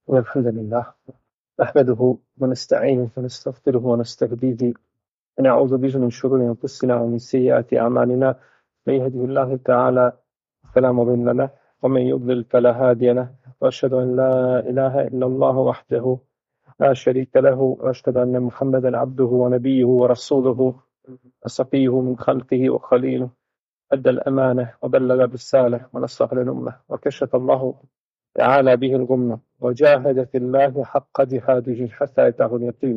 والحمد لله نحمده ونستعينه ونستغفره ونستهديه ونعوذ به من شرور أنفسنا ومن سيئات أعمالنا من يهده الله تعالى فلا مضل له ومن يضلل فلا هادي له وأشهد أن لا إله إلا الله وحده لا شريك له وأشهد أن محمدا عبده ونبيه ورسوله وصفيه من خلقه وخليله أدى الأمانة وبلغ الرسالة ونصح للأمة وكشف الله تعالى به الغمة وجاهد في الله حق جهاده حتى أتاه اليقين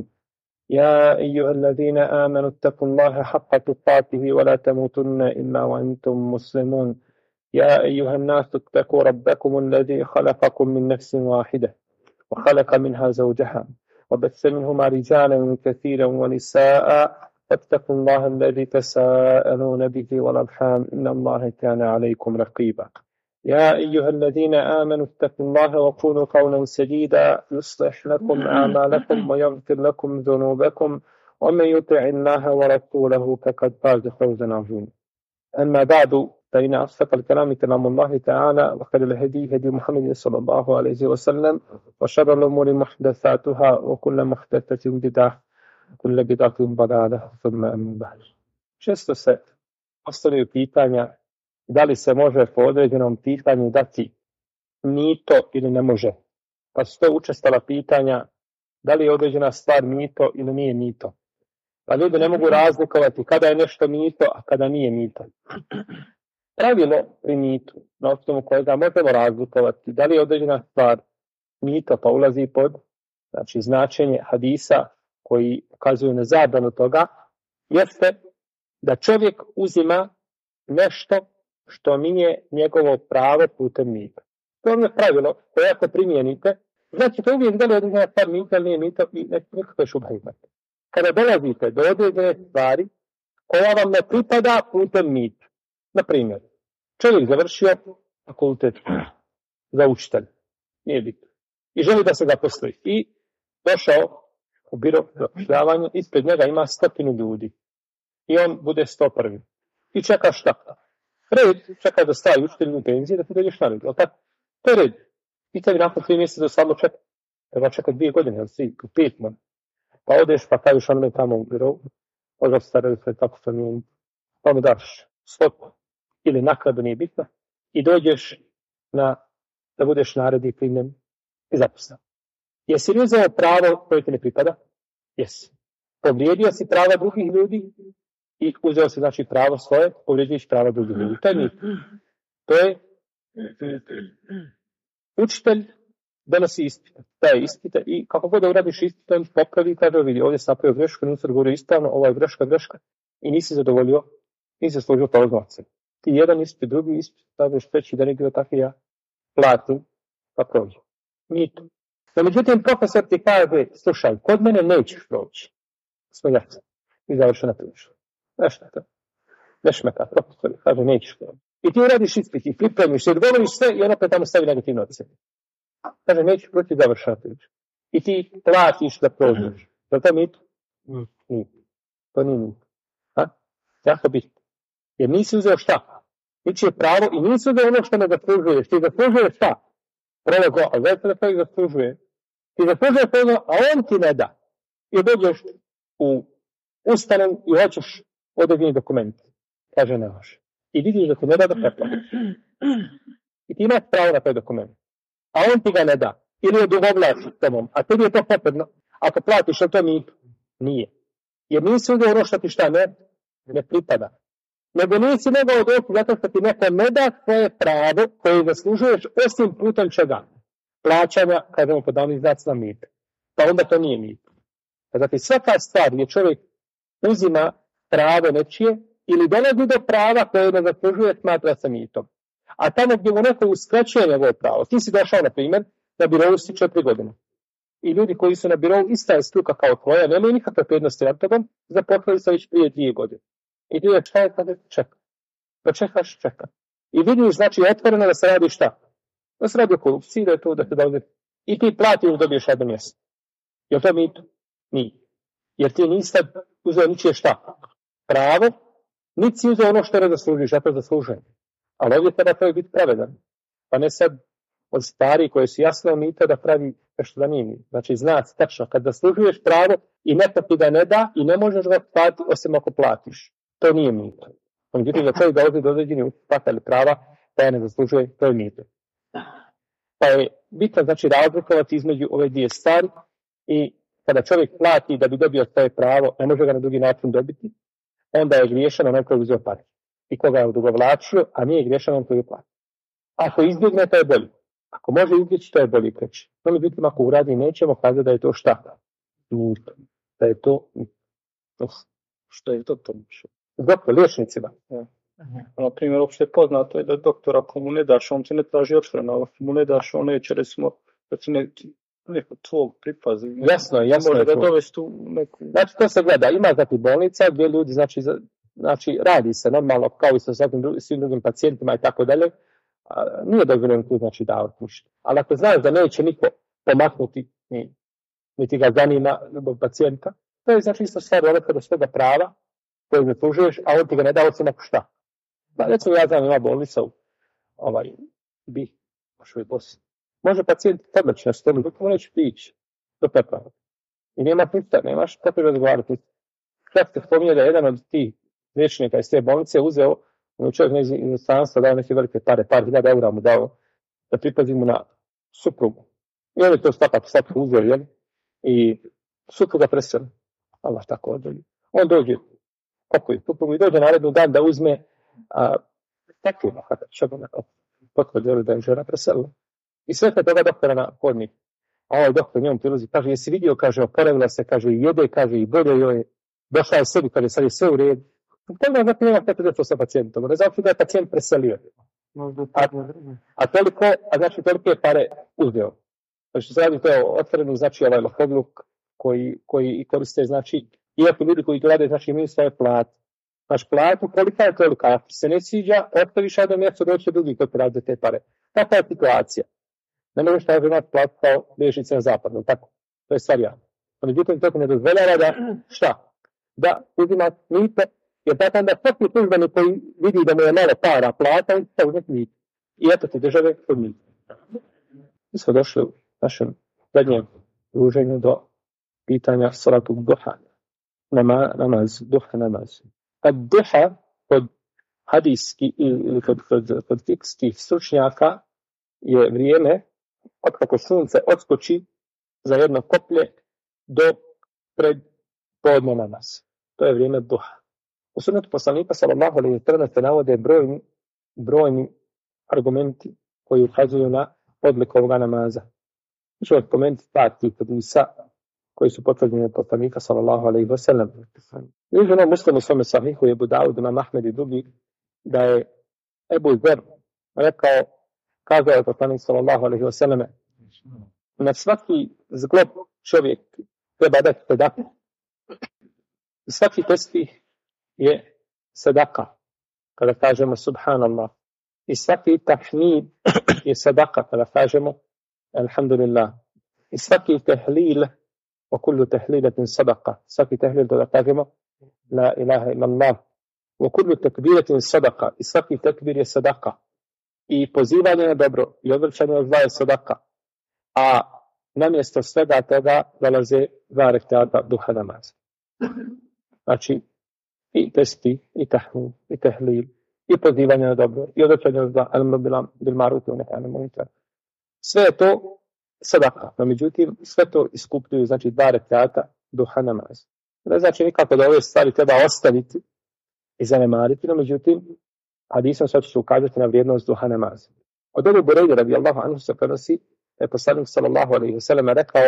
يا أيها الذين آمنوا اتقوا الله حق تقاته ولا تموتن إلا وأنتم مسلمون يا أيها الناس اتقوا ربكم الذي خلقكم من نفس واحدة وخلق منها زوجها وبث منهما رجالا كثيرا ونساء واتقوا الله الذي تساءلون به والأرحام إن الله كان عليكم رقيبا يا أيها الذين آمنوا اتقوا الله وقولوا قولا سديدا يصلح لكم أعمالكم ويغفر لكم ذنوبكم ومن يطع الله ورسوله فقد فاز فوزا عظيما أما بعد فإن أصدق الكلام كلام الله تعالى وخير الهدي هدي محمد صلى الله عليه وسلم وشر الأمور محدثاتها وكل محدثة بدعة وكل بدعة ضلالة ثم أما بعد. Često se postavljaju pitanja da li se može po određenom pitanju dati mito ili ne može. Pa su to učestala pitanja da li je određena stvar mito ili nije mito. Pa ljudi ne mogu razlikovati kada je nešto mito, a kada nije mito. Pravilo pri mitu, na osnovu kojega možemo razlikovati da li je određena stvar mito, pa ulazi pod značenje hadisa koji ukazuju na zabranu toga, jeste da čovjek uzima nešto što nije njegovo pravo putem mita. To je pravilo koje ako primijenite, znači to uvijek da li je određena stvar mito ili nije mito i nekakve šubhe imate. Kada dolazite do određene stvari koja vam ne pripada putem mita, na primjer, čovjek završio fakultet za učitelj, nije bitno, i želi da se zaposli i došao u biro zapošljavanja, ispred njega ima 100 ljudi i on bude 101. I čeka šta? Red, čeka da stavi učitelj u penziji da ti dođeš na red, ali tako? To je red. I tebi nakon 3 mjeseca da samo čeka. Treba čekati 2 godine, ali 5 man. Pa odeš pa kažeš onome tamo u birovu, možda staraju se tako promijeniti, pa mu daš stopu ili nakladu, nije bitno, i dođeš da budeš naredi primljen i zaposlen. Jesi li uzeo pravo koje ti ne pripada? Jesi. Povrijedio si prava drugih ljudi i uzeo si znači pravo svoje, povrijeđuješ prava drugih ljudi. To je mit. To je učitelj donosi ispita. Daje ispita i kako god da uradiš ispita, on popravi, kaže vidi, ovdje sam napravio grešku, nisam govorio ispravno, ovo je greška i nisi zadovoljio, nisi služio prolaznu ocenu. Ti jedan ispit, drugi ispit, stavlješ treći da nije bilo tako ja platim, pa prođe. Mit. No, međutim, profesor ti kaže, slušaj, kod mene nećeš proći. Smiljaca. I završena priča. Nešto je to. Nešmeka, profesor, kaže, nećeš proći. I ti uradiš ispit i pripremiš, jer govoriš sve i on opet tamo stavi negativnu ocenu. Kaže, nećeš proći, završena priča. I ti platiš da prođeš. Je li to mit? Nije. To nije mit. Jako bitno. Jer nisi uzeo šta? Ničije pravo i nisi uzeo ono što ne zaslužuješ. Ti zaslužuješ šta? Prologo, a zaista da čovjek zaslužuje. Ti zaslužuješ ono, a on ti ne da. I dođeš u ustanom i hoćeš određeni dokument. Kaže, ne može. I vidiš da ti ne da preplatiš. I ti imaš pravo na taj dokument. A on ti ga ne da. Ili odugovlači s tobom. A tebi je to potrebno. Ako platiš, to nije. Jer nisi uzeo ono što ti šta ne pripada. Nego nisi mogao doći zato što ti neko ne da svoje pravo koje zaslužuješ osim putem čega? Plaćanja, kažemo pod davnim znacima mita. Pa onda to nije mito. Znači svaka stvar gdje čovjek uzima pravo nečije ili dolazi do prava koje ne zaslužuje smatra se mitom. A tamo gdje mu neko uskraćuje njegovo pravo. Ti si došao, na primjer, na birovu si 4 godine. I ljudi koji su na birovu ista je struka kao tvoja, nemaju nikakve prednosti nad tobom, zaposlili se već prije 2 godine. I ti čeka. Da čekaš, čeka. I vidiš, znači, otvoreno da se radi šta? Da se radi o korupciji, da je to da te dolazi. I ti platiš da dobiješ jedno mjesto. Je li to mito? Nije. Jer ti nisi uzeo ničije šta? Pravo, niti si uzeo ono što ne zaslužiš, ja to zaslužujem. Ali ovdje treba biti pravedan. Pa ne sad od stvari koje su jasno mito da pravi nešto da nije mito. Znači, zna tačno, kad zaslužuješ pravo i neko ti ga ne da i ne možeš ga platiti osim ako platiš. To nije mito. Međutim, da čovjek dolazi do određenih ustupaka ili prava, da je ne zaslužuje, to je mito. Pa je bitno, znači, razlikovati između ove dvije stvari i kada čovjek plati da bi dobio svoje pravo, ne može ga na drugi način dobiti, onda je griješan onaj koji je uzeo pare. I koga je odugovlačio, a nije griješan onaj koji je platio. Ako izbjegne, to je bolje. Ako može izbjeći, to je bolje kreći. No, međutim, ako uradi, nećemo kazati da je to šta? Mito. Da je to mito. Što je to? Doktor, liječnicima. Ja. Na primjer, uopšte je poznato je da doktor, ako mu ne daš, on se ne traži odštrana, ako mu ne daš, on neće, recimo, da se neko tvog pripazi. Jasno je. Može da dovesti u neku... Znači, to se gleda. Ima znači bolnica gdje ljudi, znači radi se normalno kao i sa svim drugim pacijentima i tako dalje. Nije dozvoljeno tu znači davati ništa. Ali ako znaš da neće niko pomaknuti, niti ga zanima zbog pacijenta, to je znači isto stvar odlaka do svega prava koje zaslužuješ, a on ti ga ne da osim ako šta. Pa recimo ja znam ima bolnica u može pacijent tebać na stolu, dok mu neće ići do pepa. I nema ništa, nemaš kako razgovarati. Čak se spominje da je jedan od tih liječnika iz te bolnice uzeo, čovjek iz inostranstva dao neke velike pare, par hiljada eura mu dao da pripazi mu na suprugu. I on je to svakako uzeo, jel? I supruga preseli. Allah tako odredi. On dođe, pokoj suprugu i dođe narednu dan da uzme takvu potvrdu da je žena preselila. I sve toga doktora na hodnik. A ovaj doktor njom prilazi, kaže, jesi vidio, kaže, oporavila se, kaže, i jede, kaže, i bolje joj je, došla je sebi, kaže, sad je sve u redu. Pogledaj, znači, nema kako došlo sa pacijentom, ne znači da je pacijent preselio. Znači, toliko je pare uzeo. Znači, se radi to je otvoreno, znači, ovaj lopovluk koji koriste, znači, iako ljudi koji to rade, znači, imaju svoje plate. Znači, platu, kolika je tolika, ako se ne sviđa, ostaviš jedno mjesto, doće drugi koji rade te pare. Takva je situacija. Ne možeš tako imati platu kao liječnice na zapadu, tako? To je stvar javno. Međutim, to ne dozvoljava da, šta? Da uzima mito, jer tako onda svaki službenik koji vidi da mu je malo para plata, on će uzeti mito. I eto ti države kod mito. Mi smo došli u našem zadnjem druženju do pitanja salatu duha. Namaz. Kad duha kod hadijski ili kod fikskih stručnjaka je vrijeme od kako sunce odskoči za jedno koplje do pred podne namaz. To je vrijeme duha. U sunnetu poslanika sallallahu alejhi ve sellem se navode brojni argumenti koji ukazuju na odliku ovoga namaza. Mi ćemo spomenuti par tih hadisa koji su potvrđeni od poslanika sallallahu alejhi ve sellem. Južno Muslim u svome sahihu je Abu Davud, Imam Ahmed i drugi da je Ebu Zer rekao, kazao je poslanik sallallahu alejhi ve selleme, na svaki zglob čovjek treba dati sadaku. Svaki tesbih je sadaka, kada kažemo subhanallah. I svaki tahmid je sadaka, kada kažemo alhamdulillah. I svaki tehlil, wa kullu tehlilatin sadaka. Svaki tehlil, kada kažemo la ilaha illallah. Wa kullu tekbiratin sadaka. I svaki tekbir je sadaka. I pozivanje na dobro i odvraćanje od zla je sadaka. A namjesto svega toga dolaze dva rekata duha namaza. Znači, i testi, i tahmid, i tehlil, i pozivanje na dobro, i odvraćanje od zla, bil maruti u nehane munkar. Sve je to sadaka. No, međutim, sve to iskupljuju, znači, dva rekata duha namaza. Ne znači nikako da ove stvari treba ostaviti i zanemariti, no, međutim, hadisom sad ću ukazati na vrijednost duha namaza. Od Ebu Hurajre radijallahu anhu se prenosi da je poslanik sallallahu alejhi ve sellem rekao,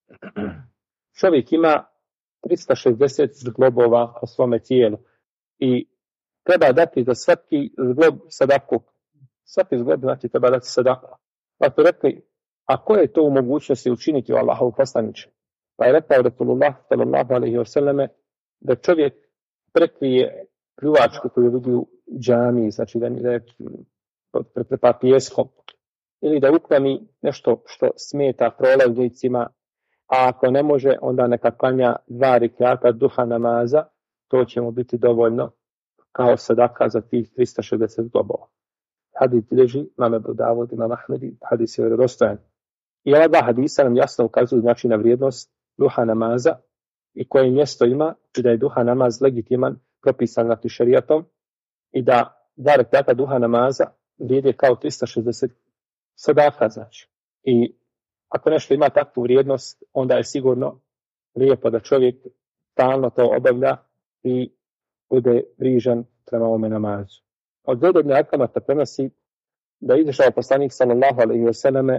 čovjek ima 360 zglobova o svome tijelu i treba dati za svaki zglob sadaku. Svaki zglob znači treba dati sadaku. Pa su rekli, a ko je to u mogućnosti učiniti u Allahovu poslaniče? Pa je rekao Rasulullah sallallahu alejhi ve selleme da čovjek prekrije pljuvačku koju vidi u džamiji, znači da je prepa pijeskom, ili da ukloni nešto što smeta prolaznicima, a ako ne može, onda neka klanja 2 rekata duha namaza, to će mu biti dovoljno kao sadaka za tih 360 zglobova. Hadis bilježi Imam Abu Davud, Imam Ahmed, hadis je vjerodostojan. I ova dva hadisa nam jasno ukazuju znači na vrijednost duha namaza i koje mjesto ima, da je duha namaz legitiman, propisan na šerijatom i da 2 rekata duha namaza vrijede kao 360 sadaka, znači. I ako nešto ima takvu vrijednost, onda je sigurno lijepo da čovjek stalno to obavlja i bude brižan prema ovome namazu. Od Zaid ibn Arkamata prenosi da je izašao poslanik sallallahu alejhi ve selleme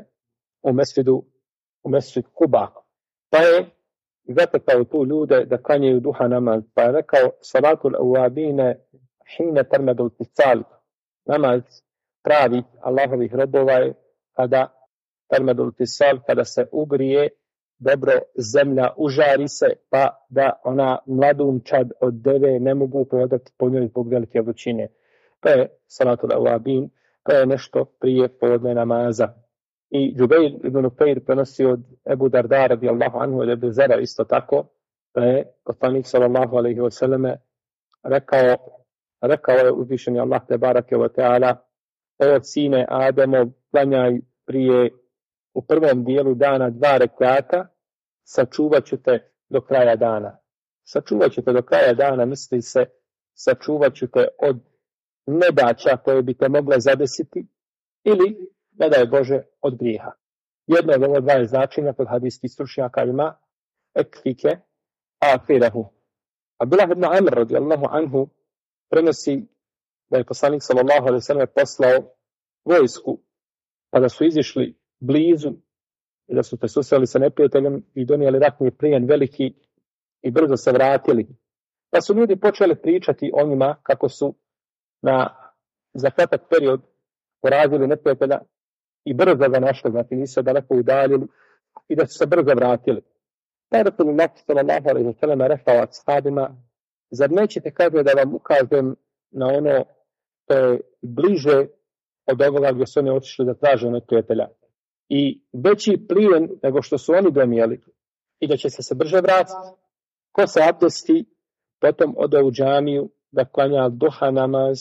u mesdžid Kuba, pa je zatekao tu ljude da klanjaju duha namaz, pa je rekao salatul awabine hine termedul tisal, namaz pravi Allahovih robova je kada termedul tisal, kada se ugrije dobro zemlja, užari se, pa da ona mladunčad od deve ne mogu prodati po njoj zbog velike vrućine. To je salatul awabin, to je nešto prije podne namaza. I Džubeir ibn Upeir prenosi od Ebu Darda radijallahu anhu od Ebu Zera isto tako, da je poslanik sallallahu alejhi ve selleme rekao je uzvišeni Allah te barake ve taala: o sine Ademov, klanjaj prije u prvom dijelu dana 2 rekata, sačuvat ću te do kraja dana. Sačuvat ću te do kraja dana, misli se, sačuvat ću te od nedaća koje bi te mogle zadesiti ili, ne daj Bože, od grijeha. Jedno od ova 2 značenja kod hadijskih stručnjaka ima ekfike afirahu. Abdullah ibn Amr radijallahu anhu prenosi da je poslanik sallallahu alejhi ve sellem poslao vojsku, pa da su izišli blizu i da su se susreli sa neprijateljem i donijeli ratni plijen veliki i brzo se vratili. Pa su ljudi počeli pričati o njima kako su za kratak period porazili neprijatelja i brzo ga našli, znači nisu daleko udaljili i da su se brzo vratili. Pa je Rasulullah sallallahu alejhi ve sellem rekao ashabima: zar nećete, kaže, da vam ukažem na ono što je bliže od ovoga gdje su oni otišli da traže neprijatelja i veći plijen nego što su oni donijeli i da će se brže vratiti? Ko se abdesti, potom ode u džamiju da klanja duha namaz,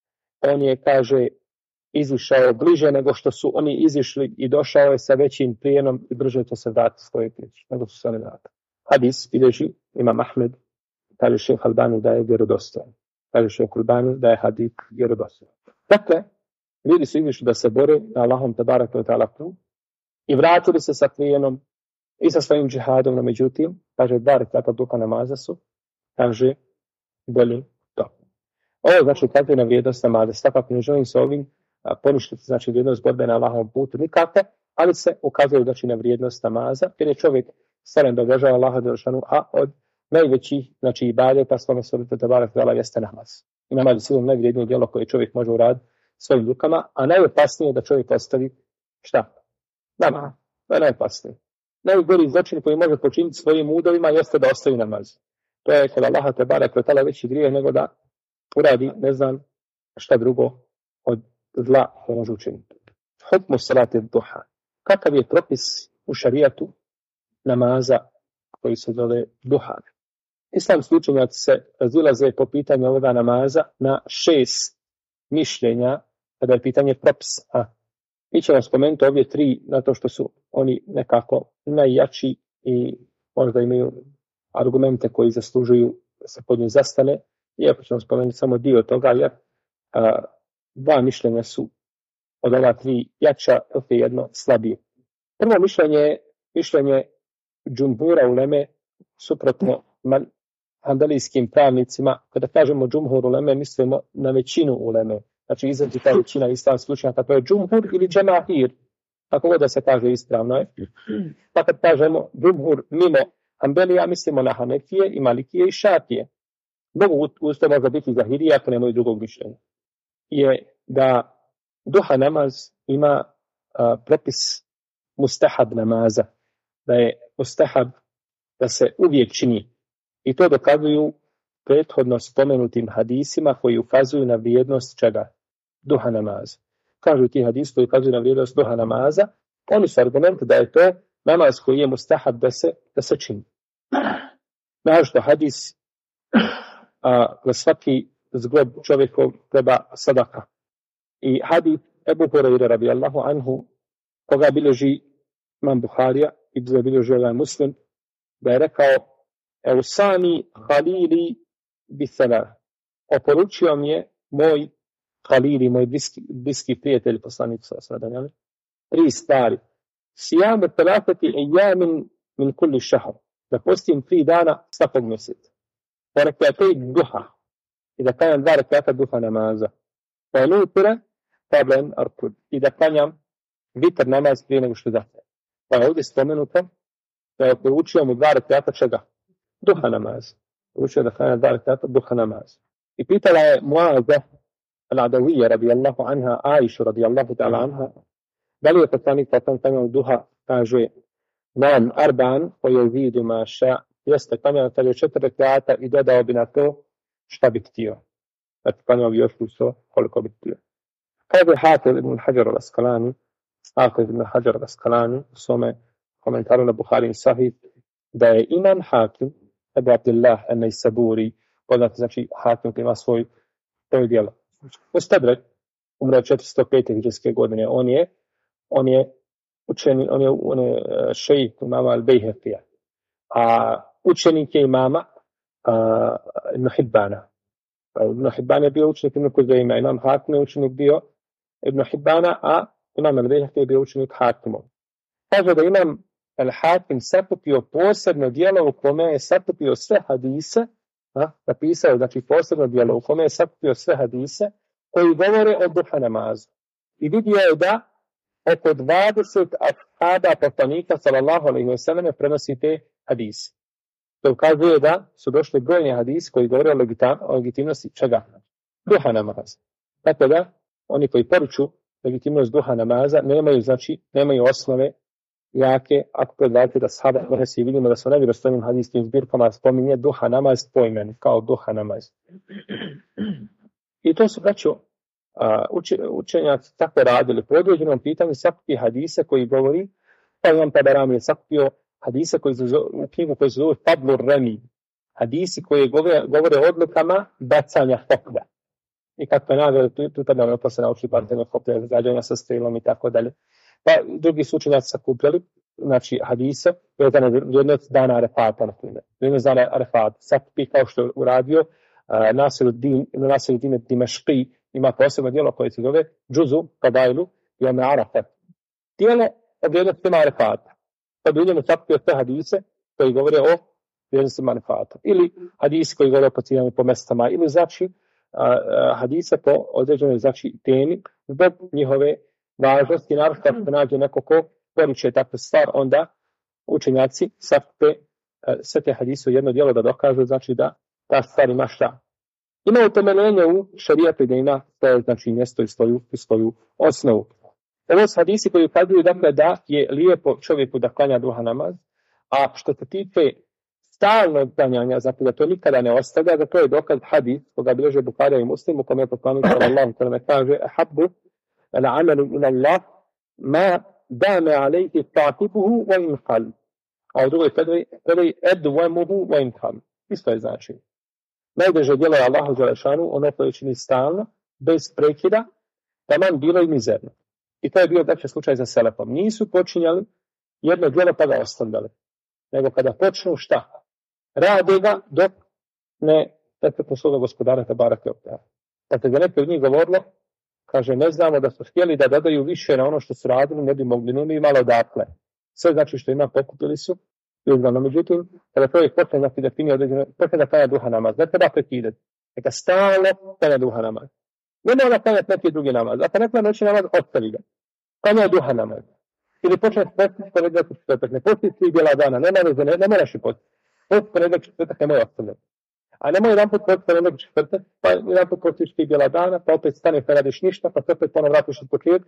on je, kaže, izišao bliže nego što su oni izišli i došao je sa većim plijenom i brže će se vratiti svoje kući nego su se oni vratili. Hadis bilježi Imam Ahmed, kaže šejh Albani da je vjerodostojan. Kaže šejh Albani da je hadis vjerodostojan. Dakle, ljudi su izišli da se bore na Allahom tebareke ve taala put i vratili se sa plijenom i sa svojim džihadom, no međutim, kaže 2 rekata duha namaza su, kaže, bolje to. Ovo znači ukazuje na vrijednost namaza. Svakako ne želim se ovim poništiti, znači vrijednost borbe na Allahovom putu nikako, ali se ukazuje znači na vrijednost namaza, jer je čovjek staren da obožava Allaha dželešanu, a od najvećih, znači ibadeta svome stvoritelju tebareke ve taala jeste namaz. I namaz je sigurno najvrijednije djelo koje čovjek može uraditi svojim rukama, a najopasnije je da čovjek ostavi šta? Namaz. To je najopasnije. Najgori zločin koji može počiniti svojim udovima jeste da ostavi namaz. To je kod Allaha tebareke ve taala veći grijeh nego da uradi, ne znam šta drugo od zla koje može učiniti. Hukmu salati duha. Kakav je propis u šarijatu namaza koji se zove duha? Islamski učenjaci se razilaze po pitanju ovoga namaza na 6 mišljenja kada je pitanje propisa. Mi ćemo spomenuti ovdje 3, zato što su oni nekako najjači i možda imaju argumente koji zaslužuju da se pod njih zastane. Iako ćemo spomenuti samo dio toga, jer 2 mišljenja su od ova 3 jača, dok je jedno slabije. Prvo mišljenje je mišljenje džumhura uleme suprotno hanbelijskim pravnicima. Kada kažemo džumhur uleme, mislimo na većinu uleme. Znači izrazi ta većina islamskih učenjaka, to je džumhur ili džemahir, kako god da se kaže ispravno je. Pa kad kažemo džumhur mimo Hanbelija, mislimo na Hanefije i Malikije i Šafije. Mogu usto možda biti Zahirija, ako nemaju drugog mišljenja. Je da duha namaz ima propis mustahab namaza, da je mustahab da se uvijek čini. I to dokazuju prethodno spomenutim hadisima koji ukazuju na vrijednost čega? Duha namaza. Kažu ti hadisi koji ukazuju na vrijednost duha namaza, oni su argumenti da je to namaz koji je mustahab da se čini. Našto hadis za svaki zglob čovjekov treba sadaka. I hadis Ebu Hurajre radijallahu anhu, koga bilježi imam Buharija i bilježi ovaj Muslim, da je rekao: Eusani halili bisala. Oporučio mi je moj halili, moj bliski prijatelj, poslanik sallallahu alejhi ve sellem, 3 stvari. Sijam talatati ejamin min kulli šahr. Da postim 3 dana svakog mjeseca. Porekatej duha. I da klanjam 2 rekata duha namaza. Pa nutira tablen arkud. I da klanjam vitr namaz prije nego što zahne. Pa je ovdje spomenuto da je poručio mu 2 rekata čega? Duha namaz. Poručio da klanjam 2 rekata duha namaz. I pitala je Muaza al-Adawiyya radijallahu anha, Aisha radijallahu ta'ala anha, da li je poslanik klanjao duha? Kaže: Nam arban po jezidu maša, jeste klanjao 4 rekata i dodao bi na to šta bi htio. Znači klanjao bi još uso koliko bi htio. Kaže Hafiz ibn Hajar al-Asqalani u svome komentaru na Buhari Sahih, da je imam Hakim Ebu Abdillah an-Naisaburi, poznati znači Hakim koji ima svoje djelo. Mustadrak umro 405. hidžrske godine. On je šejih imama al-Bejhefija, a učenik je imama Ibn Hibbana. Ibn Hibban je bio učenik Ibn Kuzaima, imam Hakim je učenik bio Ibn Hibbana, a imam al-Bejhefija je bio učenik Hakimov. Kaže da imam al-Hakim sakupio posebno djelo u kome je sakupio sve hadise, napisao, znači posebno djelo u kome je sakupio sve hadise koji govore o duha namazu. I vidio je da oko 20 ashaba poslanika sallallahu alejhi ve selleme prenosi te hadise. To ukazuje da su došli brojni hadisi koji govore o legitimnosti čega? Duha namaza. Tako da oni koji poruču legitimnost duha namaza nemaju osnove jake, ako predvajate da sahaba prenosi, i vidimo da su nevjerostojnim hadijskim zbirkama spominje duha namaz po imenu, kao duha namaz. I to su učenjaci tako radili. Po određenom pitanju sakupi hadise koji govori, pa imam Tabarani je sakupio hadise u knjigu koji se zove Fadlur Rami. Hadisi koji govore o odlukama bacanja hoplja. I kako je nagrada, tu tada je posle naučili partijnog hoplja, zagađanja sa strilom i tako dalje. Pa drugi su učenjaci sakupljali, znači hadise, jednog dana Arefata, na primjer. Jednog dana Arefata. Sakupi kao što je uradio Nasiruddin Dimešqi, ima posebno djelo koje se zove Džuzu Kadajlu i Ome Arafat. Dijelo o vrijednostima Arefata. Pa bi u njemu sakupio sve hadise koji govore o vrijednostima Arefata. Ili hadisi koji govore o pocijenju po mestama. Ili znači hadise po određenoj znači temi zbog njihove važnosti. Naravno kad se nađe neko ko poručuje takvu stvar, onda učenjaci sakupe sve te hadise u jedno djelo da dokažu znači da ta stvar ima šta. Ima utemeljenje u šerijatu da ima to znači mjesto i svoju osnovu. Ovo su hadisi koji ukazuju dakle da je lijepo čovjeku da klanja duha namaz, a što se tiče stalnog klanjanja, znači da to nikada ne ostavlja, da to je dokaz hadis koga bilježe Buharija i Muslim, u kome je poslanik sallallahu alejhi ve kaže: "Habbu al-amalu ila Allah ma dama alayhi taqibuhu wa in qal." A u drugoj predaj edwamuhu wa in qal. Isto je znači. Najdraže djelo je Allahu dželešanu, ono koje čini stalno, bez prekida, taman bilo i mizerno. I to je bio dakle slučaj za selefom. Nisu počinjali jedno djelo pa ga ostavljali. Nego kada počnu šta? Rade ga dok ne po svoga gospodara Tebareke ve Teala. Dakle, da neki od njih govorilo, kaže, ne znamo da su htjeli da dodaju više na ono što su radili, ne bi mogli, ne bi malo dakle. Sve znači što ima pokupili su. No, međutim, kada čovjek počne znači definije određeno, počne da klanja duha namaz, ne treba prekidati. Neka stalno klanja duha namaz. Ne mora klanjati neki drugi namaz. Ako ne klanja noći namaz, ostavi ga. Klanja duha namaz. Ili počne postiti ponedjeljak i četvrtak. Ne postiti svih bijela dana. Ne moraš i postiti. Postiti ponedjeljak i četvrtak nemoj ostavljati. A nemoj jedan put postiti ponedjeljak i četvrtak, pa jedan put postiš svih bijela dana, pa opet staneš ne radiš ništa, pa se opet ponovno vratiš od početka.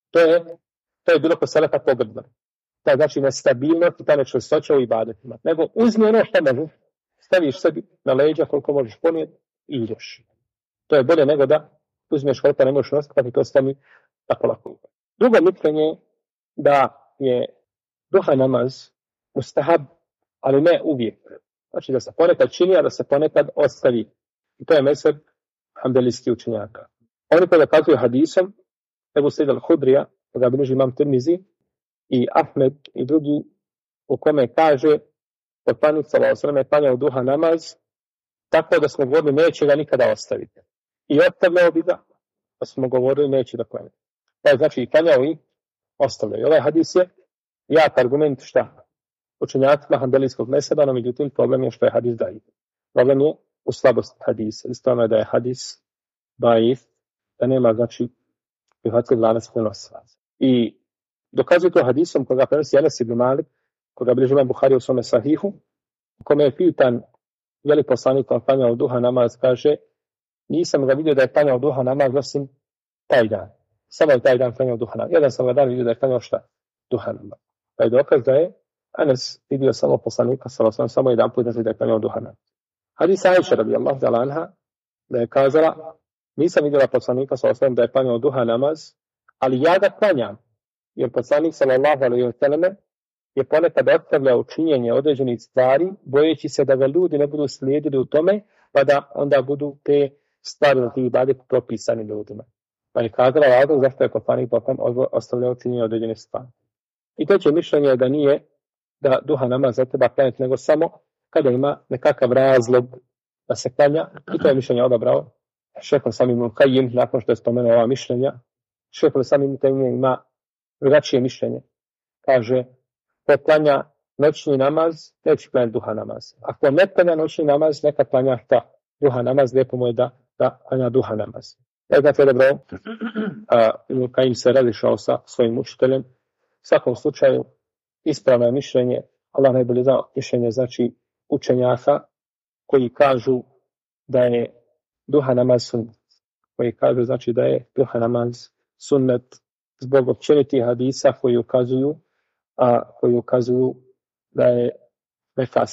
To je bilo kod selefa pogrdno. Ta znači nestabilnost i ta nečvrstoća u ibadetima. Nego uzmi ono što možeš, staviš sebi na leđa koliko možeš ponijeti i ideš. To je bolje nego da uzmeš koliko ne možeš nositi, pa ti to stavi tako lako. Drugo mišljenje je da je duha namaz mustahab, ali ne uvijek. Znači da se ponekad čini, a da se ponekad ostavi. I to je mezheb hanbelijskih učenjaka. Oni koji dokazuju hadisom Ebu Sejid al-Hudrija, koga bilježi imam Tirmizi, i Ahmed i drugi, u kome kaže poslanik sallallahu alejhi ve sellem je klanjao duha namaz tako da smo govorili neće ga nikada ostaviti. I ostavljao bi ga, pa smo govorili neće da klanja. Pa znači i klanjao i ostavljao. I ovaj hadis je jak argument šta? Učenjacima hanbelijskog mezheba, no međutim problem je što je hadis daif. Problem je u slabosti hadisa. Ispravno je da je hadis daif, da nema znači prihvatljiv lanac prenosilaca. I dokazuje to hadisom koga prenosi Enes ibn Malik, koga bilježi imam Buhari u svome sahihu, u kome je pitan je li poslanik klanjao duha namaz, kaže nisam ga vidio da je klanjao duha namaz osim taj dan. Samo je taj dan klanjao duha namaz. Jedan sam ga dan vidio da je klanjao šta? Duha namaz. Pa je dokaz da je Anas vidio samo poslanika, samo jedan put da je klanjao duha namaz. Hadis Aisha radijallahu ta'ala anha da je kazala nisam vidjela poslanika da je klanjao duha namaz, ali ja ga klanjam. Jer poslanik sallallahu alejhi ve selleme je ponekad ostavljao činjenje određenih stvari, bojeći se da ga ljudi ne budu slijedili u tome, pa da onda budu te stvari na tih ibadeti propisani ljudima. Pa je kazala razlog zašto je poslanik potom ostavljao činjenje određenih stvari. I treće mišljenje je da nije da duha namaz za treba klanjati, nego samo kada ima nekakav razlog da se klanja. I to je mišljenje odabrao Šejh al-Islam ibn Kajim, nakon što je spomenuo ova mišljenja. Šejh al-Islam ibn Kajim ima drugačije mišljenje. Kaže, ko klanja noćni namaz, neće klanjati duha namaz. Ako ne klanja noćni namaz, neka klanja šta? Duha namaz, lijepo mu je da klanja duha namaz. Dakle, dobro, Ibn Kajim se razišao sa svojim učiteljem. U svakom slučaju, ispravno je mišljenje, Allah najbolje zna mišljenje, znači učenjaka koji kažu da je duha namaz sunnet. Koji kažu, znači da je duha namaz sunnet zbog općenitih hadisa koji ukazuju da je neka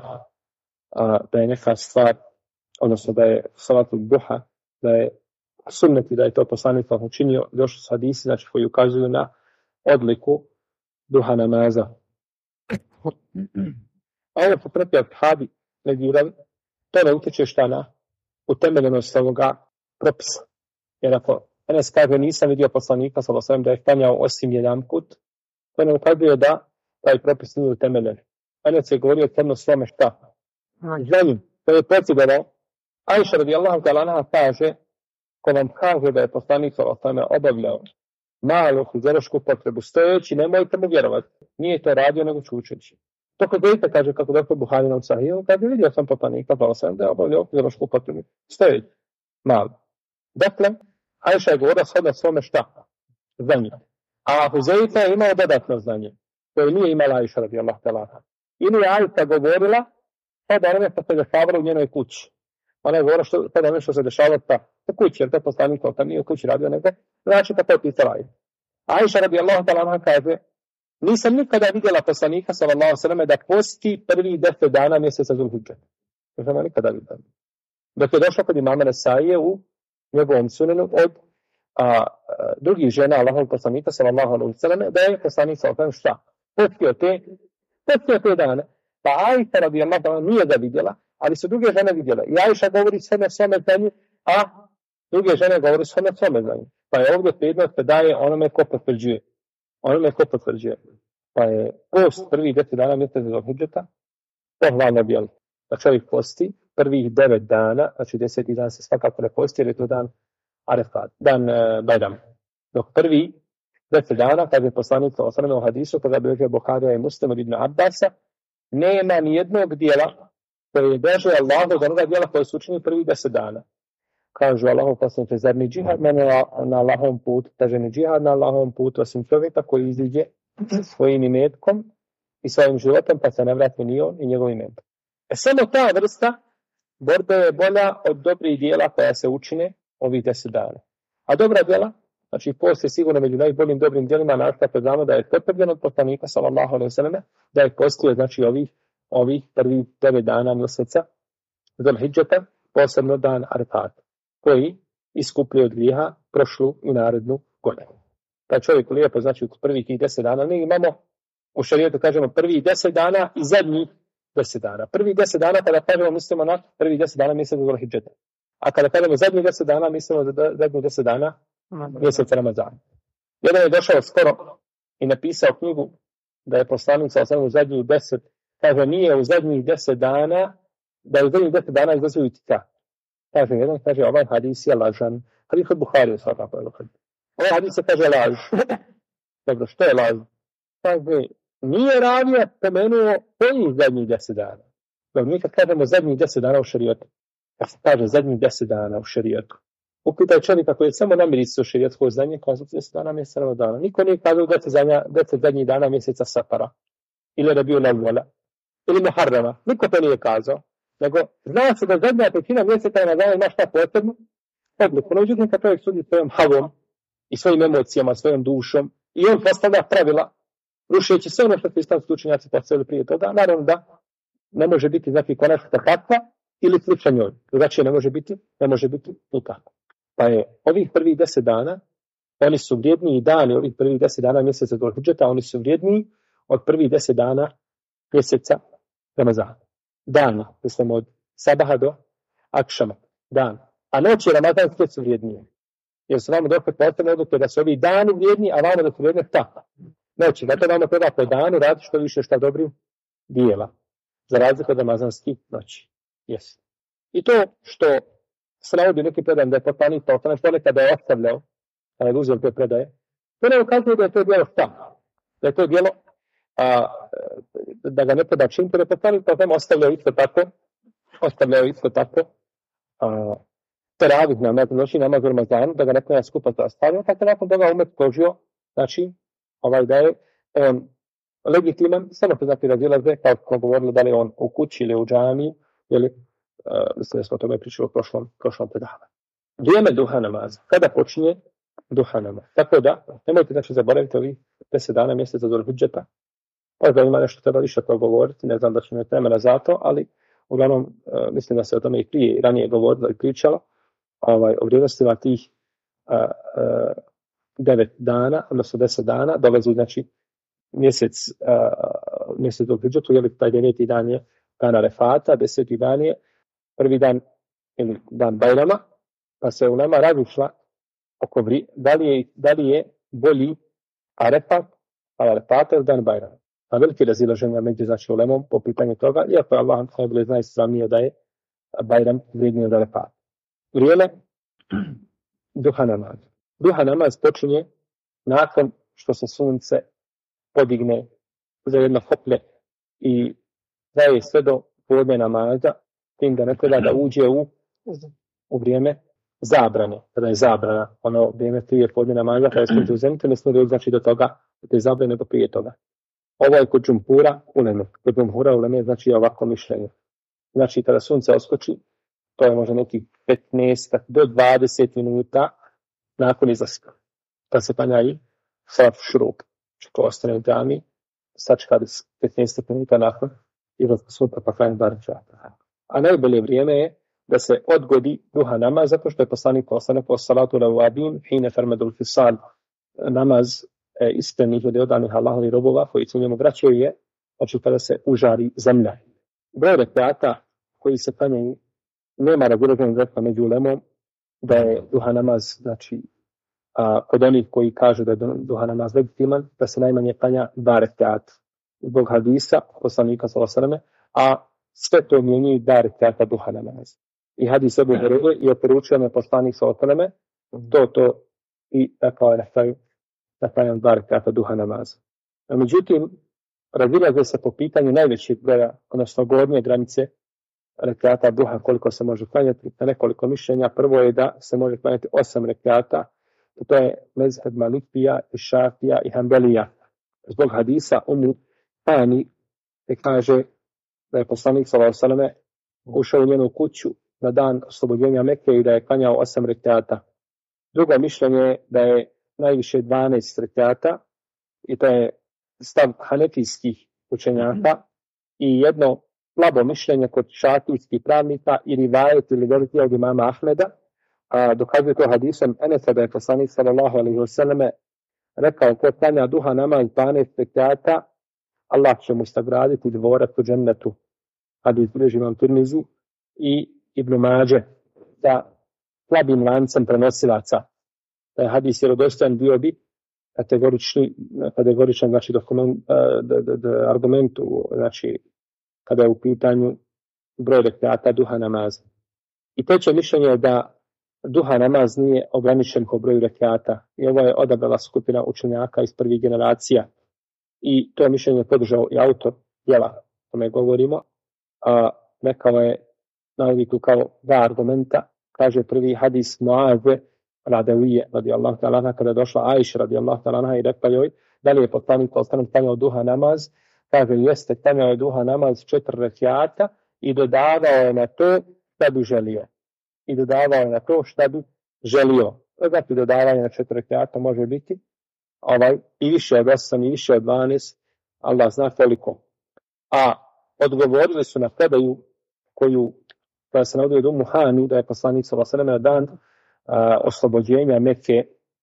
stvar, odnosno da je salatul duha, da je sunnet i da je to poslanik učinio, došli su hadisi, znači koji ukazuju na odliku duha namaza. A ovo potrepio ashabi negirali, to ne utječe šta na utemeljenost ovoga propisa. Jer ako Enes kaže nisam vidio poslanika sallallahu da je klanjao osim jedanput, to ne ukazuje da taj propis nije utemeljen. Enes je govorio crno svome šta? Znanju. To je procigledao. Aisha radijallahu ta'ala anha kaže, ko vam kaže da je poslanik sallallahu obavljao malu fiziološku potrebu stojeći, nemojte mu vjerovati. Nije to radio nego čučeći. To kad vidite, kaže kako doktor Buhari na Sahiju, kaže vidio sam poslanika sallallahu da je obavljao fiziološku potrebu stojeći. Malu. Dakle, Aisha je govorila sada svome šta? Znanje. A Huzeifa je imao dodatno znanje, koje nije imala Aisha radijallahu ta'ala. Ili je Aisha govorila sada ono što se dešavalo u njenoj kući. Ona je govorila sada ono što se dešavalo u kući, jer to poslanik tam nije u kući radio, nego znači tako je pisala Aisha. Aisha radijallahu ta'ala kaže, nisam nikada vidjela poslanika sallallahu alejhi ve selleme da posti prvi 10 dana mjeseca Zulhidže. Nisam nikada vidjela. Dok je došlo kod imama Nesaije u njegovom sunenu od drugih žena Allahovog poslanika sallallahu alejhi ve selleme da je poslanik sallallahu alejhi ve sellem postio te dane. Pa Aisha radijallahu ta'ala nije ga vidjela, ali su druge žene vidjele. I Aisha govori svome znanju, a druge žene govori svome znanju. Pa je ovdje prednost daje onome ko potvrđuje. Pa je post prvih 10 dana mjeseca Zulhidžeta pohvalno djelo. Da čovjek posti prvih 9 dana, znači 10. dan se svakako ne posti, jer je to dan Arefat, dan Bajram. Dok prvi 10 dana, kaže poslanik sallallahu u hadisu, kada bilježe Buharija i Muslim od Ibn Abbasa, nema ni jednog dijela koje je beže Allahu od onoga dijela koje su učinili prvih 10 dana. Kažu Allahu poslaniče, zar ni džihad na Allahovom putu, kaže ni džihad na Allahovom putu, osim čovjeka koji iziđe svojim imetkom i svojim životom, pa se ne vrati ni on i njegov imet. Samo ta vrsta borbe je bolja od dobrih dijela koja se učine ovih 10 dana. A dobra djela, znači post je sigurno među najboljim dobrim djelima, našto predamo da je potvrđeno od poslanika sallallahu alejhi ve selleme da je postio znači ovih prvih 9 dana mjeseca Zulhidžeta, posebno dan Arefat, koji iskupljuje od grijeha prošlu i narednu godinu. Taj čovjek lijepo znači u prvih 10 dana, mi imamo u šerijetu kažemo prvih 10 dana i zadnjih 10 dana. Prvih 10 dana kada kažemo mislimo na prvih 10 dana mjeseca Zulhidžeta. A kada kažemo zadnjih 10 dana mislimo na zadnjih 10 dana mjeseca Ramazana. Jedan je došao skoro i napisao knjigu da je poslanik sa u zadnjih 10, kaže nije u zadnjih 10 dana, da je u zadnjih 10 dana izlazio itikaf. Kaže jedan, kaže ovaj hadis je lažan. Hadis od Buharije svakako je lažan. Ovaj hadis se kaže laž. Dobro, što je laž? Kaže, nije ravija spomenuo kojih zadnjih 10 dana. Dobro, mi kad kažemo zadnjih 10 dana u šerijetu, kad se kaže zadnjih 10 dana u šerijetu, upitaj čovjeka koji je samo namiricao šerijetsko znanje, kaže 10 dana mjeseca Ramadana. Niko nije kazao 10 zadnjih dana mjeseca Safara, ili Rabiul Awwala, ili Muharrama. Niko to nije kazao. Nego, zna se da zadnja trećina mjeseca Ramadana ima šta posebno odliku. No, međutim, kad čovjek sudi svojom havom i svojim emocijama, svojom dušom, i on postavlja pravila, rušeći sve ono što su islamski učenjaci postavili prije toga, naravno da ne može biti znači konačna takva ili slična njoj. Znači ne može biti nikako. Pa je ovih prvih 10 dana, oni su vrijedniji dani, ovih prvih 10 dana mjeseca Zulhidžeta, oni su vrijedniji od prvih 10 dana mjeseca Ramazana. Dana, mislim od sabaha do akšama, dan. A noći Ramazanske su vrijednije. Jer su vama dokle potrebno odluke da su ovi dani vrijedni, a vama da su vrijedne šta? Noći, zato vama treba po danu raditi što više šta dobrim dijela. Za razliku od Ramazanskih noći. Yes. I to što se navodi neki predajem da je poslanik poslanik ponekad da je ostavljao, kada je uzeo te predaje, to ne ukazuje da je to djelo šta? Da je to djelo da ga ne treba činiti, jer je poslanik poslanik ostavljao isto tako teravih namaz, noći namaz u Ramazanu, da ga ne treba skupa zastavio, tako nakon toga umet složio, znači, da je on legitiman, samo se znači razilaze, kao smo govorili da li je on u kući ili u džamiji, ili mislim da smo o tome pričali u prošlom predavanju. Vrijeme duha namaza. Kada počinje duha namaz? Tako da, nemojte znači zaboraviti ovih 10 dana mjeseca Zulhidžeta. Možda ima nešto treba više to govoriti, ne znam da će ne vremena za to, ali uglavnom mislim da se o tome i prije i ranije govorilo i pričalo o vrijednostima tih 9 dana, odnosno 10 dana, dolazu znači mjesec Zulhidžetu, jer taj 9. dan je dan Arefata, 10. dan je prvi dan ili dan Bajrama, pa se u nama razmišlja oko da li je bolji Arefat ili dan Bajrama. A veliki razilaženja među znači ulemom po pitanju toga, iako je Allah najbolje zna i sravnio da je Bajram vrijedniji od Arefata. Vrijeme duha namaz. Duha namaz počinje nakon što se sunce podigne za jedno koplje i daje sve do podne namaza, tim da ne treba da uđe u vrijeme zabrane. Kada je zabrana, ono vrijeme prije podne namaza, kada je sunce u zemlji, ne smije znači do toga, da je zabrane nego prije toga. Ovo je kod džumhura uleme. Kod džumhura uleme znači ovako mišljenje. Znači kada sunce oskoči, to je možda nekih 15 do 20 minuta nakon izlaska. Kad se klanja i salat šuruk. Ko ostane u džami, sačka 15 minuta nakon izlaska sutra pa klanja bar džata. A najbolje vrijeme je da se odgodi duha namaz, zato što je poslanik po salatu lavabin, hine fermedul fisal, namaz iskrenih ljudi odanih Allahovi robova koji se u njemu vraćaju je, znači kada se užari zemlja. Broj rekata koji se klanjaju, nema razilaženja među ulemom da je duha namaz, znači kod onih koji kažu da je duha namaz legitiman, da se najmanje klanja 2 rekata zbog hadisa poslanika sallallahu alejhi ve selleme, a sve to mijenjaju 2 rekata duha namaz. I hadis Ebu Hurajre je poručio me poslanik sallallahu alejhi ve selleme to i tako je na kraju 2 rekata duha namaza. Međutim, razilaze se po pitanju najvećeg broja, odnosno gornje granice rekata duha, koliko se može klanjati, na nekoliko mišljenja. Prvo je da se može klanjati 8 rekata, to je mezheb Malikija i Šafija i Hanbelija. Zbog hadisa Pani kaže da je poslanik sallallahu alejhi ve selleme ušao u njenu kuću na dan oslobođenja Mekke i da je klanjao 8 rekata. Drugo mišljenje je da je najviše 12 rekata i to je stav hanefijskih učenjaka i jedno slabo mišljenje kod šafijskih pravnika i rivajet ili veliki od imama Ahmeda, dokazuje to hadisom Enesa da je poslanik sallallahu alejhi ve selleme rekao ko klanja duha namaz 12 rekata, Allah će mu sagraditi dvorac u džennetu. Hadis bilježi imam Tirmizi i Ibn Mađe sa slabim lancem prenosilaca. Hadis je vjerodostojan bio bi kategoričan, znači argumentu, znači kada je u pitanju broj rekata duha namaza. I treće mišljenje je da duha namaz nije ograničen po broju rekata. I ovo je odabrala skupina učenjaka iz prvih generacija. I to mišljenje je podržao i autor djela o tome govorimo. Rekao je, navodi tu kao dva argumenta. Kaže prvi hadis Muaze Radevije radijallahu ta'ala anha, kada je došla Ajša radijallahu ta'ala anha i rekla joj da li je poslanik klanjao duha namaz. Kaže jeste, klanjao je duha namaz 4 rekata i dodavao je na to šta bi želio. Znači dodavanje na 4 rekata može biti i više od 8 i više od 12, Allah zna koliko. A odgovorili su na predaju koja se navodi od Hani, da je poslanik sallallahu alejhi ve sellem na dan oslobođenja Mekke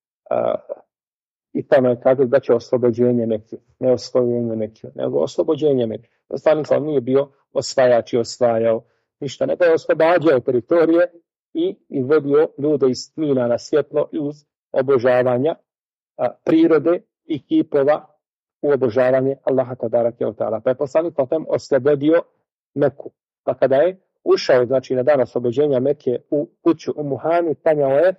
i tamo je kazao da će oslobođenje Mekke, ne oslobođenje Mekke, nego oslobođenje Mekke. Poslanik sallallahu nije bio osvajač i osvajao ništa, nego je oslobađao teritorije i izvodio ljude iz tmina na svjetlo i uz obožavanja prirode i kipova u obožavanje Allaha tabaraka wa ta'ala. Pa je poslanik potom oslobodio Meku. Pa kada je ušao, znači na dan oslobođenja Mekke u kuću Ummu Hani, klanjao je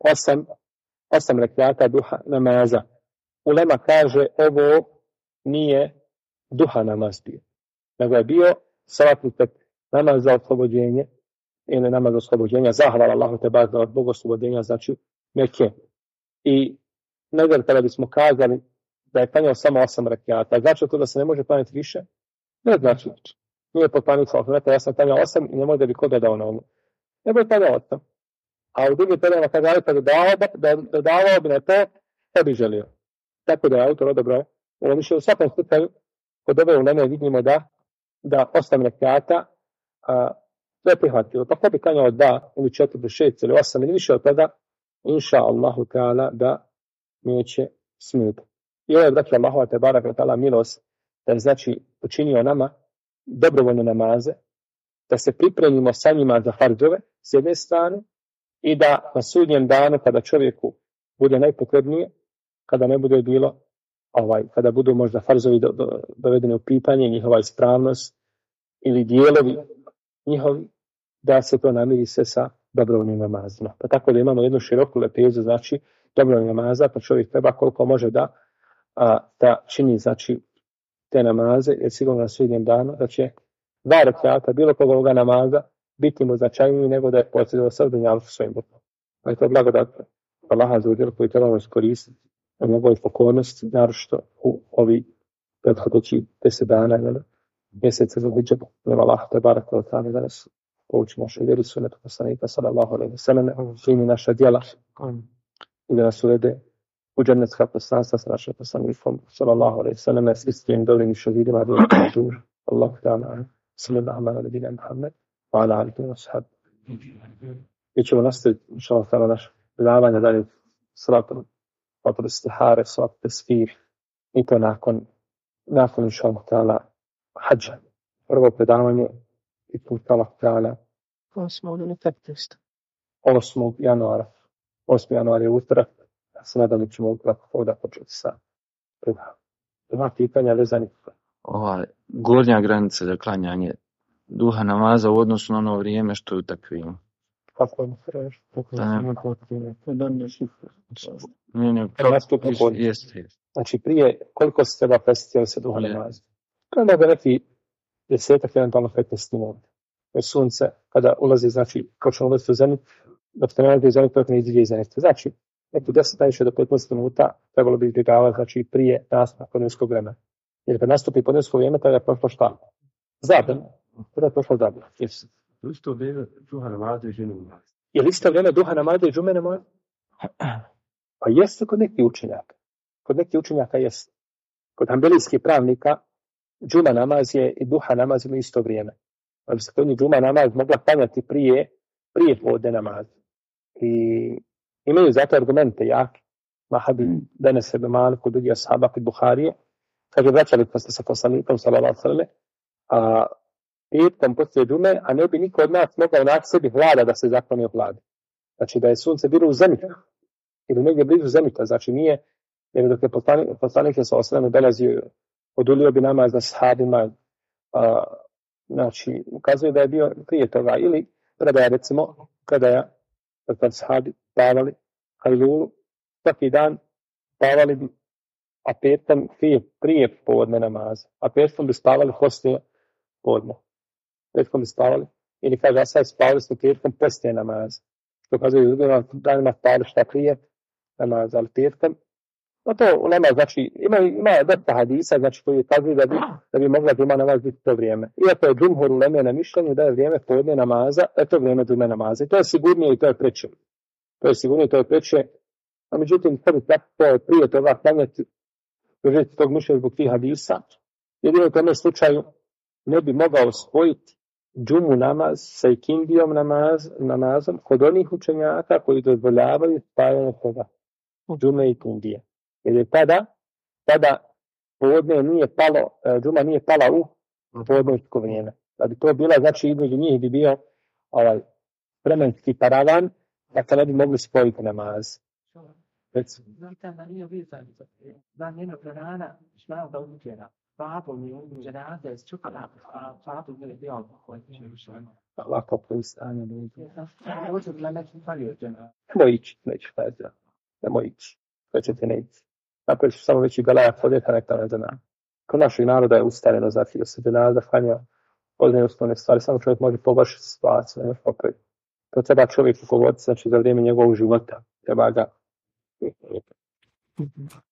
8 rekata duha namaza. Ulema kaže ovo nije duha namaz bio, nego je bio salatni namaz za oslobođenje ili namaz oslobođenja, zahvala Allahu te bar za bogoslobođenja, znači Mekke. I negdje kada bismo kazali da je klanjao samo 8 rekata, znači to da se ne može klanjati više? Ne znači. Nije poslanik sallallahu alejhi ve sellem, ja sam klanjao 8 i ne može da bi ko dodao na ono. Ne bi klanjao 8. A u drugim predajama kada dodavao bi na to, što bi želio. Tako da je autor odabrao. Ovo mišljenje u svakom slučaju, kod ove uleme vidimo da 8 rekata sve prihvatilo. Pa ko bi klanjao 2 ili 4 ili 6 ili 8 ili više od toga, inša Allahu ta'ala da neće smetati. I ovo je, braći Allahu te barek ve ta'ala milost, da je znači učinio nama dobrovoljne namaze, da se pripremimo sa njima za farzove s jedne strane i da na sudnjem danu kada čovjeku bude najpotrebnije, kada ne bude bilo kada budu možda farzovi dovedeni u pitanje, njihova ispravnost ili dijelovi njihovi, da se to namiri sve sa dobrovoljnim namazima. Pa tako da imamo jednu široku lepezu, znači dobrovoljnih namaza, pa čovjek treba koliko može da čini, znači te namaze, jer sigurno na sudnjem danu da će 2 rekata bilo koga ovoga namaza biti mu značajniji nego da je posjedovao sa dunjalku svojim bukom. Pa je to blagodat Allaha za udjel koji trebamo iskoristiti na njegovoj pokornosti, naročito u ovi prethodeći 10 dana mjeseca za hidžabu. Nema Allaha te baraka od tamo da nas pouči našu vjeru, sunnetu poslanika sallallahu alejhi ve sellem, čini naša djela i da nas uvede u džennetska poslanstva sa našim poslanikom sallallahu alejhi ve sellem, s iskrenim dobrim i šehidima džur. Allahu ta'ala sallallahu ala nabina Muhammed wa ala alihi wa sahbihi. Mi ćemo nastaviti inshallah ta'ala naše predavanje dalje salatul istihare, salatul tesbih i to nakon inshallah ta'ala hadža. Prvo predavanje i put Allah ta'ala 8. januara. 8. januar je utorak. Ja se nadam da ćemo ukratko ovdje početi sa dva pitanja vezanih. Ova gornja granica za klanjanje duha namaza u odnosu na ono vrijeme što je u takvim. Kako je freš? Znači prije koliko se treba presjetiti se duha namaza? Kada je neki 10, eventualno 15 minuta. Jer sunce kada ulazi, znači počne ulaziti u zemlju, dok se ne ulazi u zemlju, to ne izađe iz zemlje. Znači, neki 10 najviše do 15 minuta trebalo bi izbjegavati, znači prije nastupa podnevskog vremena. Jer kad nastupi podnevsko vrijeme, tada je prošlo šta? Zadan. Tada je prošlo zadan. Isto vrijeme duha namaza i džume. Je li isto vrijeme duha namaza i džume moje? Pa jeste kod nekih učenjaka. Kod nekih učenjaka jeste. Kod hanbelijskih pravnika džuma namaz je i duha namaz imaju isto vrijeme. Pa bi se kod njih džuma namaz mogla klanjati prije podne namaz. I imaju zato argumente jaki. Mahabi Denes ibn Malik, drugi ashaba kod Buharije, kaže vraćali pa ste sa poslanikom sallallahu alejhi ve sellem, a petkom poslije džume, a ne bi niko od nas mogao naći sebi hlada da se zakloni od hlade. Znači da je sunce bilo u zemlji ili negdje blizu zemlji, znači nije Jer dok je poslanik sa osvrame dolazio, odulio bi namaz na sahabima, znači, ukazuje da je bio prije toga, ili predaja, recimo, kada sahabi spavali hajlulu, svaki dan spavali bi, a petkom prije podne namaza, a petkom bi spavali poslije podne. Petkom bi spavali, ili kaže Asaj, spavali su petkom poslije namaza. Što kaže, drugima danima spavali šta prije namaza, ali petkom. No to ulema, znači, ima dosta hadisa, znači, koji kažu da bi mogla džuma namaz biti to vrijeme. Iako je džumhur uleme na mišljenju da je vrijeme podne namaza, to vrijeme džume namaza. I to je sigurnije i to je preče. A međutim, to bi tako prije toga klanjati, držati tog mišljenja zbog tih hadisa. Jedino u tome slučaju ne bi mogao spojiti džumu namaz sa ikindijom namazom kod onih učenjaka koji dozvoljavaju spajanje toga džume i ikindije. Jer je tada podne nije palo, džuma nije pala u podnevsko vrijeme. Da bi to bila, znači između njih bi bio vremenski paravan, dakle ne bi mogli spojiti namaz. Znate da nije vezan za njeno prerana, šta da uđena. Babu mi ženaze s čukala, a babu mi je bio koji će više. Lako pristanje. Ovo je neki palio žena. Nemoj ići. To ćete ne ići. Naprijed ću samo veći galaja podjeta nekada ne zna. Kod našeg naroda je ustareno zato da se dženaza klanja poznaje osnovne stvari. Samo čovjek može poboljšati situaciju. To treba čovjek pogoditi, znači za vrijeme njegovog života. Treba ga